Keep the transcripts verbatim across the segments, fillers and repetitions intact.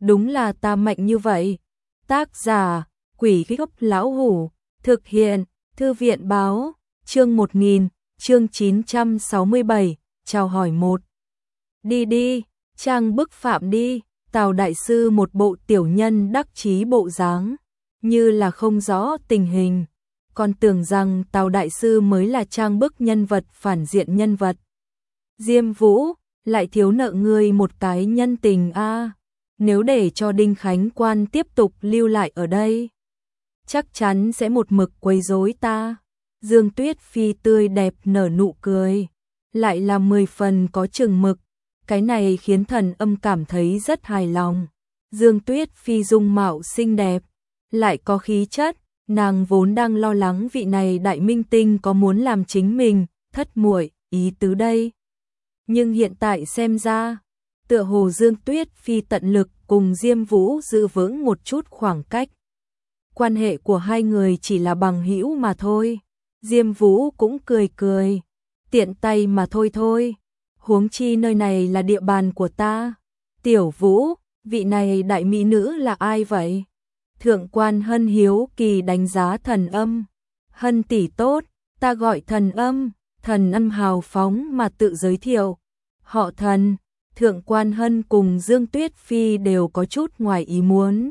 đúng là ta mạnh như vậy. Tác giả, Quỷ Gốc Lão Hủ, thực hiện, Thư viện Báo, chương một nghìn, chương chín trăm sáu mươi bảy, chào hỏi một. Đi đi, trang bức phạm đi, Tào đại sư một bộ tiểu nhân đắc chí bộ dáng, như là không rõ tình hình, còn tưởng rằng Tào đại sư mới là trang bức nhân vật phản diện nhân vật. Diêm Vũ, lại thiếu nợ ngươi một cái nhân tình a. Nếu để cho Đinh Khánh Quan tiếp tục lưu lại ở đây, chắc chắn sẽ một mực quấy rối ta. Dương Tuyết Phi tươi đẹp nở nụ cười, lại là mười phần có chừng mực, cái này khiến Thần Âm cảm thấy rất hài lòng. Dương Tuyết Phi dung mạo xinh đẹp, lại có khí chất, nàng vốn đang lo lắng vị này đại minh tinh có muốn làm chính mình thất muội ý tứ đây. Nhưng hiện tại xem ra, tựa hồ Dương Tuyết Phi tận lực cùng Diêm Vũ giữ vững một chút khoảng cách. Quan hệ của hai người chỉ là bằng hữu mà thôi. Diêm Vũ cũng cười cười, tiện tay mà thôi thôi. Huống chi nơi này là địa bàn của ta. Tiểu Vũ, vị này đại mỹ nữ là ai vậy? Thượng quan Hân hiếu kỳ đánh giá Thần Âm. Hân tỷ tốt, ta gọi Thần Âm. Thần Âm hào phóng mà tự giới thiệu. Họ Thần. Thượng quan Hân cùng Dương Tuyết Phi đều có chút ngoài ý muốn.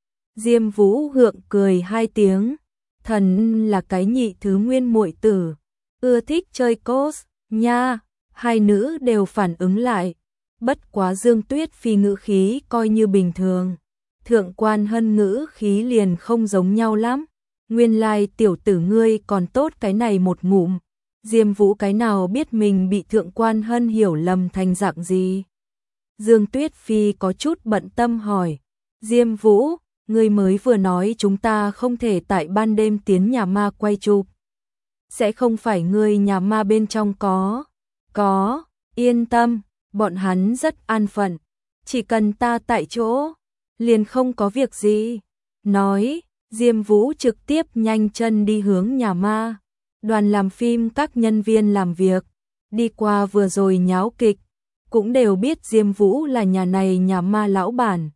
Diêm Vũ hượng cười hai tiếng. Thần là cái nhị thứ nguyên muội tử, ưa thích chơi cos nha. Hai nữ đều phản ứng lại. Bất quá Dương Tuyết Phi ngữ khí coi như bình thường, Thượng quan Hân ngữ khí liền không giống nhau lắm. Nguyên lai tiểu tử ngươi còn tốt cái này một ngụm. Diêm Vũ cái nào biết mình bị Thượng quan Hân hiểu lầm thành dạng gì. Dương Tuyết Phi có chút bận tâm hỏi, Diêm Vũ, ngươi mới vừa nói chúng ta không thể tại ban đêm tiến nhà ma quay chụp. Sẽ không phải ngươi nhà ma bên trong có? Có, yên tâm, bọn hắn rất an phận. Chỉ cần ta tại chỗ, liền không có việc gì. Nói, Diêm Vũ trực tiếp nhanh chân đi hướng nhà ma. Đoàn làm phim các nhân viên làm việc, đi qua vừa rồi nháo kịch, cũng đều biết Diêm Vũ là nhà này nhà ma lão bản.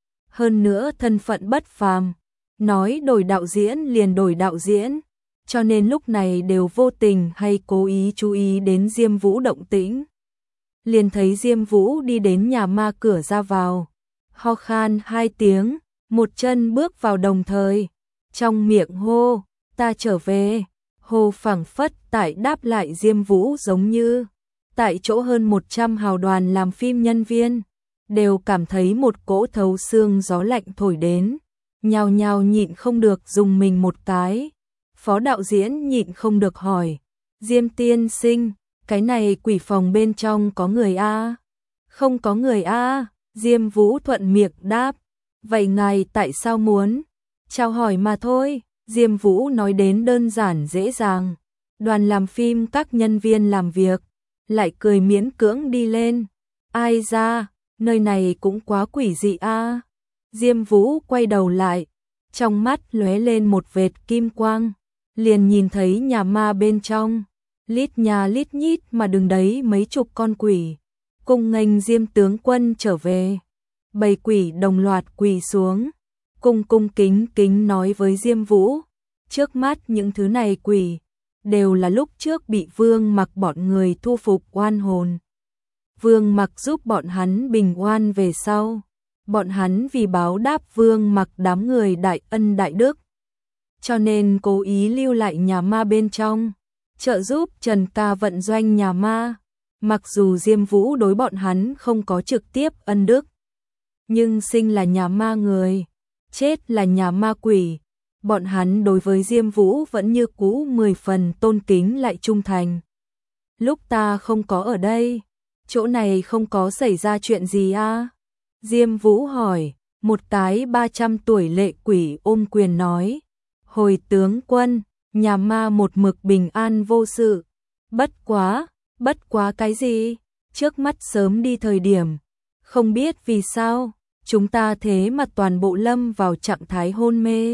Hơn nữa thân phận bất phàm, nói đổi đạo diễn liền đổi đạo diễn, cho nên lúc này đều vô tình hay cố ý chú ý đến Diêm Vũ động tĩnh. Liền thấy Diêm Vũ đi đến nhà ma cửa ra vào, ho khan hai tiếng, một chân bước vào đồng thời, trong miệng hô, ta trở về, hô phảng phất tại đáp lại Diêm Vũ giống như. Tại chỗ hơn một trăm hào đoàn làm phim nhân viên, đều cảm thấy một cỗ thấu xương gió lạnh thổi đến, nhao nhao nhịn không được dùng mình một cái. Phó đạo diễn nhịn không được hỏi, Diêm tiên sinh, cái này quỷ phòng bên trong có người a? Không có người a. Diêm Vũ thuận miệng đáp, vậy ngài tại sao muốn? Chào hỏi mà thôi. Diêm Vũ nói đến đơn giản dễ dàng. Đoàn làm phim các nhân viên làm việc lại cười miễn cưỡng đi lên. Ai ra, nơi này cũng quá quỷ dị a. Diêm Vũ quay đầu lại, trong mắt lóe lên một vệt kim quang, liền nhìn thấy nhà ma bên trong, lít nhà lít nhít mà đứng đấy mấy chục con quỷ, cùng nghênh Diêm tướng quân trở về. Bầy quỷ đồng loạt quỳ xuống, cung cung kính kính nói với Diêm Vũ, trước mắt những thứ này quỷ đều là lúc trước bị Vương Mặc bọn người thu phục oan hồn. Vương Mặc giúp bọn hắn bình oan về sau, bọn hắn vì báo đáp Vương Mặc đám người đại ân đại đức, cho nên cố ý lưu lại nhà ma bên trong, trợ giúp Trần Ca vận doanh nhà ma. Mặc dù Diêm Vũ đối bọn hắn không có trực tiếp ân đức, nhưng sinh là nhà ma người, chết là nhà ma quỷ, bọn hắn đối với Diêm Vũ vẫn như cũ mười phần tôn kính lại trung thành. Lúc ta không có ở đây, chỗ này không có xảy ra chuyện gì a? Diêm Vũ hỏi. Một cái ba trăm tuổi lệ quỷ ôm quyền nói, hồi tướng quân, nhà ma một mực bình an vô sự. Bất quá, bất quá cái gì? Trước mắt sớm đi thời điểm, không biết vì sao, chúng ta thế mà toàn bộ lâm vào trạng thái hôn mê.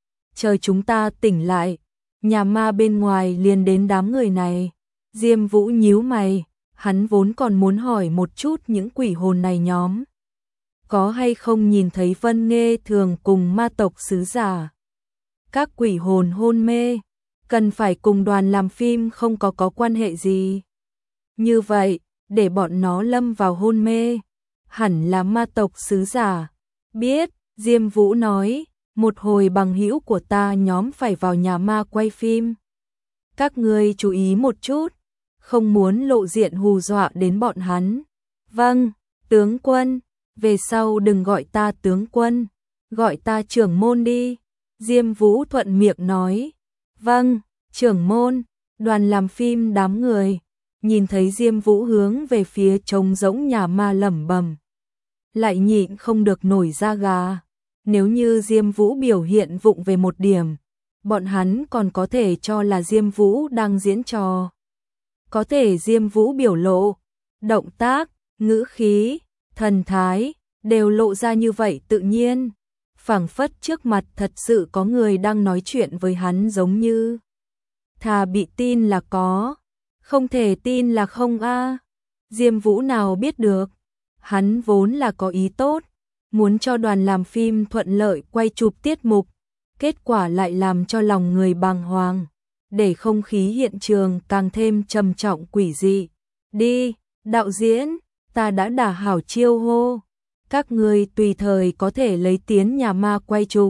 Chờ chúng ta tỉnh lại, nhà ma bên ngoài liền đến đám người này. Diêm Vũ nhíu mày, hắn vốn còn muốn hỏi một chút những quỷ hồn này nhóm. có hay không nhìn thấy Vân Nghê Thường cùng ma tộc sứ giả. Các quỷ hồn hôn mê, cần phải cùng đoàn làm phim không có có quan hệ gì. Như vậy, để bọn nó lâm vào hôn mê, hẳn là ma tộc sứ giả. Biết, Diêm Vũ nói, một hồi bằng hữu của ta nhóm phải vào nhà ma quay phim. Các ngươi chú ý một chút, không muốn lộ diện hù dọa đến bọn hắn. Vâng, tướng quân, về sau đừng gọi ta tướng quân, gọi ta trưởng môn đi. Diêm Vũ thuận miệng nói. Vâng, trưởng môn. Đoàn làm phim đám người nhìn thấy Diêm Vũ hướng về phía trống rỗng nhà ma lẩm bẩm, lại nhịn không được nổi da gà. Nếu như Diêm Vũ biểu hiện vụng về một điểm, bọn hắn còn có thể cho là Diêm Vũ đang diễn trò. Có thể Diêm Vũ biểu lộ, động tác, ngữ khí, thần thái đều lộ ra như vậy tự nhiên, phảng phất trước mặt thật sự có người đang nói chuyện với hắn giống như. Thà bị tin là có, không thể tin là không a. Diêm Vũ nào biết được, hắn vốn là có ý tốt, muốn cho đoàn làm phim thuận lợi quay chụp tiết mục, kết quả lại làm cho lòng người bàng hoàng, để không khí hiện trường càng thêm trầm trọng quỷ dị. Đi, đạo diễn, ta đã đả hảo chiêu hô, các ngươi tùy thời có thể lấy tiến nhà ma quay chụp.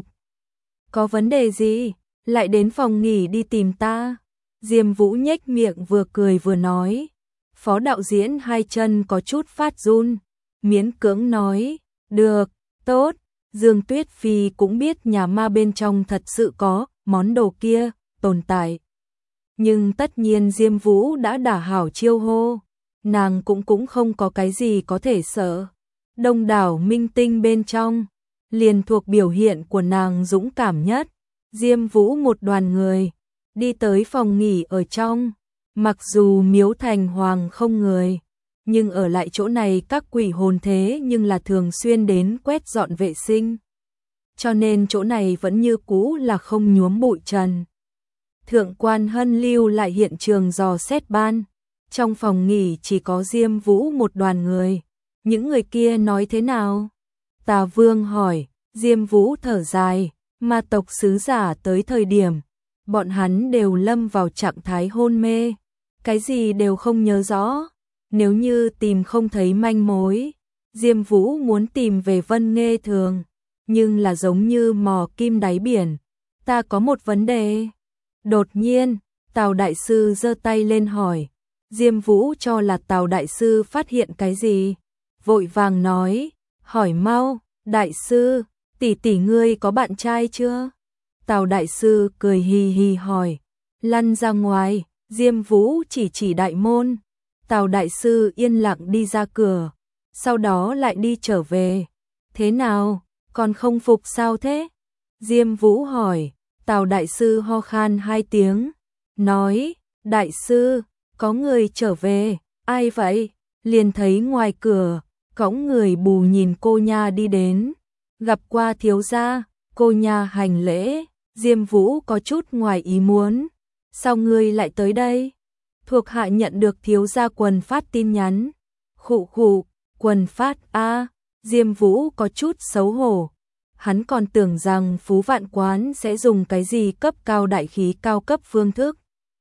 Có vấn đề gì, lại đến phòng nghỉ đi tìm ta. Diêm Vũ nhếch miệng vừa cười vừa nói. Phó đạo diễn hai chân có chút phát run, miễn cưỡng nói, được, tốt. Dương Tuyết Phi cũng biết nhà ma bên trong thật sự có món đồ kia tồn tại. Nhưng tất nhiên Diêm Vũ đã đả hảo chiêu hô, nàng cũng cũng không có cái gì có thể sợ. Đông đảo minh tinh bên trong, liền thuộc biểu hiện của nàng dũng cảm nhất. Diêm Vũ một đoàn người đi tới phòng nghỉ ở trong, mặc dù miếu thành hoàng không người, nhưng ở lại chỗ này các quỷ hồn thế nhưng là thường xuyên đến quét dọn vệ sinh. Cho nên chỗ này vẫn như cũ là không nhuốm bụi trần. Thượng quan Hân lưu lại hiện trường dò xét ban, trong phòng nghỉ chỉ có Diêm Vũ một đoàn người. Những người kia nói thế nào? Tà Vương hỏi. Diêm Vũ thở dài, ma tộc sứ giả tới thời điểm, bọn hắn đều lâm vào trạng thái hôn mê, cái gì đều không nhớ rõ. Nếu như tìm không thấy manh mối, Diêm Vũ muốn tìm về Vân Nghê Thường, nhưng là giống như mò kim đáy biển. Ta có một vấn đề. Đột nhiên, Tào Đại Sư giơ tay lên hỏi. Diêm Vũ cho là Tào Đại Sư phát hiện cái gì, vội vàng nói, hỏi mau, Đại Sư, tỷ tỷ ngươi có bạn trai chưa? Tào Đại Sư cười hì hì hỏi, lăn ra ngoài. Diêm Vũ chỉ chỉ đại môn. Tào Đại Sư yên lặng đi ra cửa, sau đó lại đi trở về. Thế nào, còn không phục sao thế? Diêm Vũ hỏi. Tào Đại Sư ho khan hai tiếng, nói, Đại Sư, có người trở về. Ai vậy? Liền thấy ngoài cửa, cõng người bù nhìn cô nha đi đến. Gặp qua thiếu gia. Cô nha hành lễ. Diêm Vũ có chút ngoài ý muốn. Sao ngươi lại tới đây? Thuộc hạ nhận được thiếu gia Quần Phát tin nhắn. Khụ khụ, Quần Phát a. Diêm Vũ có chút xấu hổ. Hắn còn tưởng rằng Phú Vạn Quán sẽ dùng cái gì cấp cao đại khí cao cấp phương thức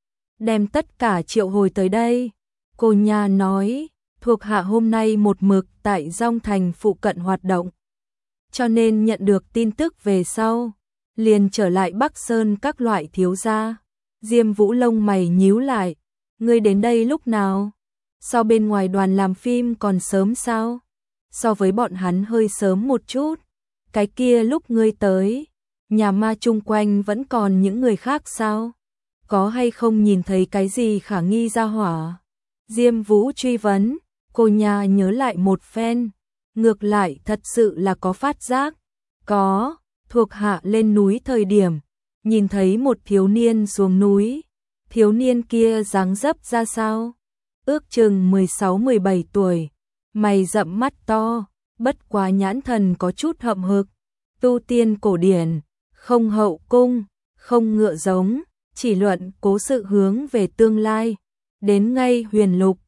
đem tất cả triệu hồi tới đây. Cô nha nói, thuộc hạ hôm nay một mực tại Dong Thành phụ cận hoạt động, cho nên nhận được tin tức về sau, liền trở lại Bắc Sơn các loại thiếu gia. Diêm Vũ lông mày nhíu lại, ngươi đến đây lúc nào? So bên ngoài đoàn làm phim còn sớm sao? So với bọn hắn hơi sớm một chút. Cái kia lúc ngươi tới, nhà ma chung quanh vẫn còn những người khác sao? Có hay không nhìn thấy cái gì khả nghi ra hỏa? Diêm Vũ truy vấn. Cô nhà nhớ lại một phen, ngược lại thật sự là có phát giác. Có, thuộc hạ lên núi thời điểm, nhìn thấy một thiếu niên xuống núi. Thiếu niên kia dáng dấp ra sao? Ước chừng mười sáu mười bảy tuổi, mày rậm mắt to, bất quá nhãn thần có chút hậm hực. Tu tiên cổ điển, không hậu cung, không ngựa giống, chỉ luận cố sự hướng về tương lai. Đến ngay huyền lục,